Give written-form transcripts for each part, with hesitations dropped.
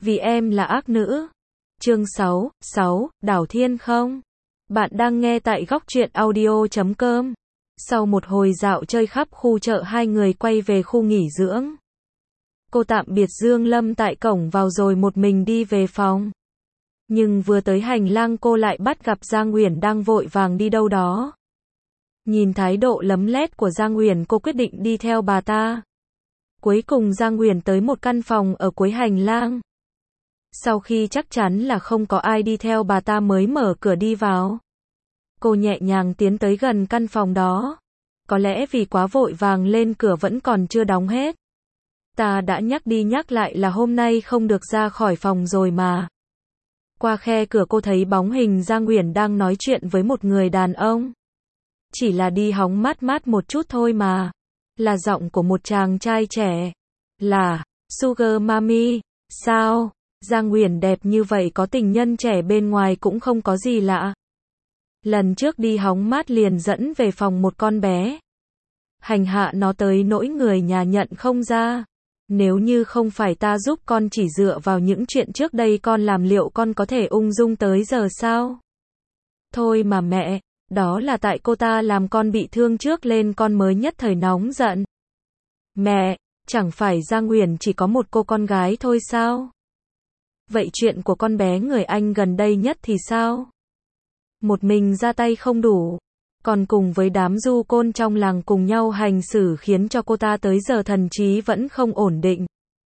vì em là ác nữ. Chương 6, Đảo Thiên không? Bạn đang nghe tại góc truyện audio.com. Sau một hồi dạo chơi khắp khu chợ, hai người quay về khu nghỉ dưỡng. Cô tạm biệt Dương Lâm tại cổng vào rồi một mình đi về phòng. Nhưng vừa tới hành lang cô lại bắt gặp Giang Uyển đang vội vàng đi đâu đó. Nhìn thái độ lấm lét của Giang Uyển, cô quyết định đi theo bà ta. Cuối cùng Giang Uyển tới một căn phòng ở cuối hành lang. Sau khi chắc chắn là không có ai đi theo, bà ta mới mở cửa đi vào. Cô nhẹ nhàng tiến tới gần căn phòng đó. Có lẽ vì quá vội vàng lên cửa vẫn còn chưa đóng hết. Ta đã nhắc đi nhắc lại là hôm nay không được ra khỏi phòng rồi mà. Qua khe cửa cô thấy bóng hình Giang Uyển đang nói chuyện với một người đàn ông. Chỉ là đi hóng mát một chút thôi mà. Là giọng của một chàng trai trẻ. Là Sugar Mami. Sao? Giang Uyển đẹp như vậy, có tình nhân trẻ bên ngoài cũng không có gì lạ. Lần trước đi hóng mát liền dẫn về phòng một con bé. Hành hạ nó tới nỗi người nhà nhận không ra. Nếu như không phải ta giúp con, chỉ dựa vào những chuyện trước đây con làm, liệu con có thể ung dung tới giờ sao? Thôi mà mẹ, đó là tại cô ta làm con bị thương trước lên con mới nhất thời nóng giận. Mẹ, chẳng phải Giang Uyển chỉ có một cô con gái thôi sao? Vậy chuyện của con bé người anh gần đây nhất thì sao? Một mình ra tay không đủ, còn cùng với đám du côn trong làng cùng nhau hành xử, khiến cho cô ta tới giờ thần trí vẫn không ổn định.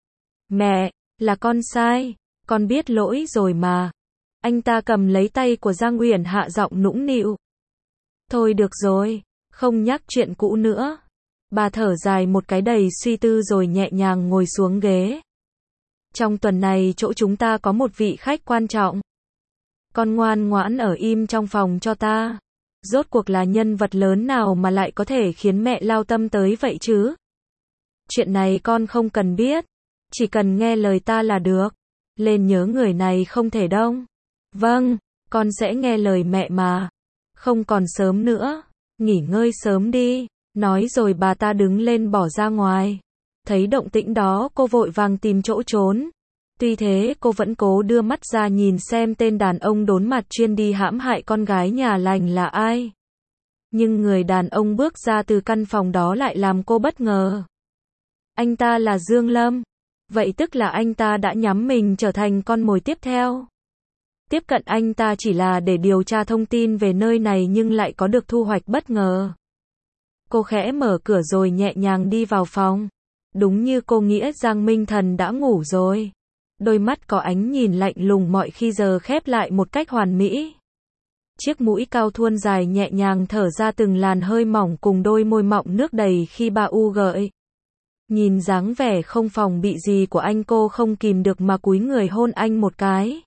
Mẹ, là con sai, con biết lỗi rồi mà. Anh ta cầm lấy tay của Giang Uyển, hạ giọng nũng nịu. Thôi được rồi, không nhắc chuyện cũ nữa. Bà thở dài một cái đầy suy tư rồi nhẹ nhàng ngồi xuống ghế. Trong tuần này chỗ chúng ta có một vị khách quan trọng. Con ngoan ngoãn ở im trong phòng cho ta. Rốt cuộc là nhân vật lớn nào mà lại có thể khiến mẹ lao tâm tới vậy chứ? Chuyện này con không cần biết, chỉ cần nghe lời ta là được. Lên nhớ người này không thể đông. Vâng, con sẽ nghe lời mẹ mà. Không còn sớm nữa, nghỉ ngơi sớm đi. Nói rồi bà ta đứng lên bỏ ra ngoài. Thấy động tĩnh đó, cô vội vàng tìm chỗ trốn. Tuy thế cô vẫn cố đưa mắt ra nhìn xem tên đàn ông đốn mặt chuyên đi hãm hại con gái nhà lành là ai. Nhưng người đàn ông bước ra từ căn phòng đó lại làm cô bất ngờ. Anh ta là Dương Lâm. Vậy tức là anh ta đã nhắm mình trở thành con mồi tiếp theo. Tiếp cận anh ta chỉ là để điều tra thông tin về nơi này nhưng lại có được thu hoạch bất ngờ. Cô khẽ mở cửa rồi nhẹ nhàng đi vào phòng. Đúng như cô nghĩ, Giang Minh Thần đã ngủ rồi. Đôi mắt có ánh nhìn lạnh lùng mọi khi giờ khép lại một cách hoàn mỹ. Chiếc mũi cao thuôn dài nhẹ nhàng thở ra từng làn hơi mỏng cùng đôi môi mọng nước đầy khi bà u gợi. Nhìn dáng vẻ không phòng bị gì của anh, cô không kìm được mà cúi người hôn anh một cái.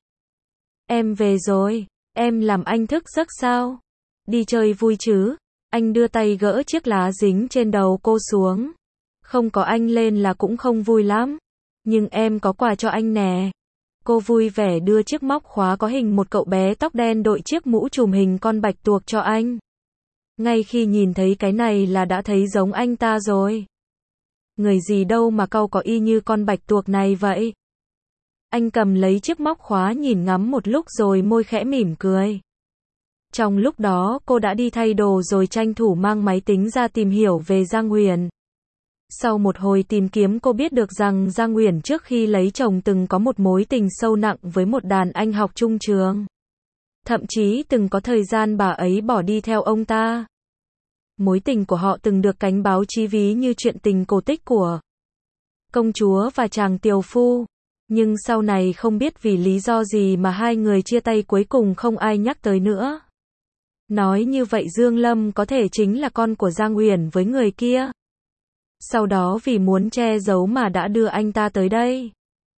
Em về rồi, em làm anh thức giấc sao? Đi chơi vui chứ? Anh đưa tay gỡ chiếc lá dính trên đầu cô xuống. Không có anh lên là cũng không vui lắm. Nhưng em có quà cho anh nè. Cô vui vẻ đưa chiếc móc khóa có hình một cậu bé tóc đen đội chiếc mũ trùm hình con bạch tuộc cho anh. Ngay khi nhìn thấy cái này là đã thấy giống anh ta rồi. Người gì đâu mà cau có y như con bạch tuộc này vậy. Anh cầm lấy chiếc móc khóa nhìn ngắm một lúc rồi môi khẽ mỉm cười. Trong lúc đó cô đã đi thay đồ rồi tranh thủ mang máy tính ra tìm hiểu về Giang Uyển. Sau một hồi tìm kiếm, cô biết được rằng Giang Uyển trước khi lấy chồng từng có một mối tình sâu nặng với một đàn anh học chung trường. Thậm chí từng có thời gian bà ấy bỏ đi theo ông ta. Mối tình của họ từng được cánh báo chí ví như chuyện tình cổ tích của công chúa và chàng tiều phu. Nhưng sau này không biết vì lý do gì mà hai người chia tay, cuối cùng không ai nhắc tới nữa. Nói như vậy Dương Lâm có thể chính là con của Giang Uyển với người kia. Sau đó vì muốn che giấu mà đã đưa anh ta tới đây.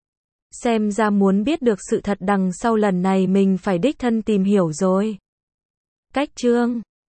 Xem ra muốn biết được sự thật đằng sau lần này mình phải đích thân tìm hiểu rồi. Cách chương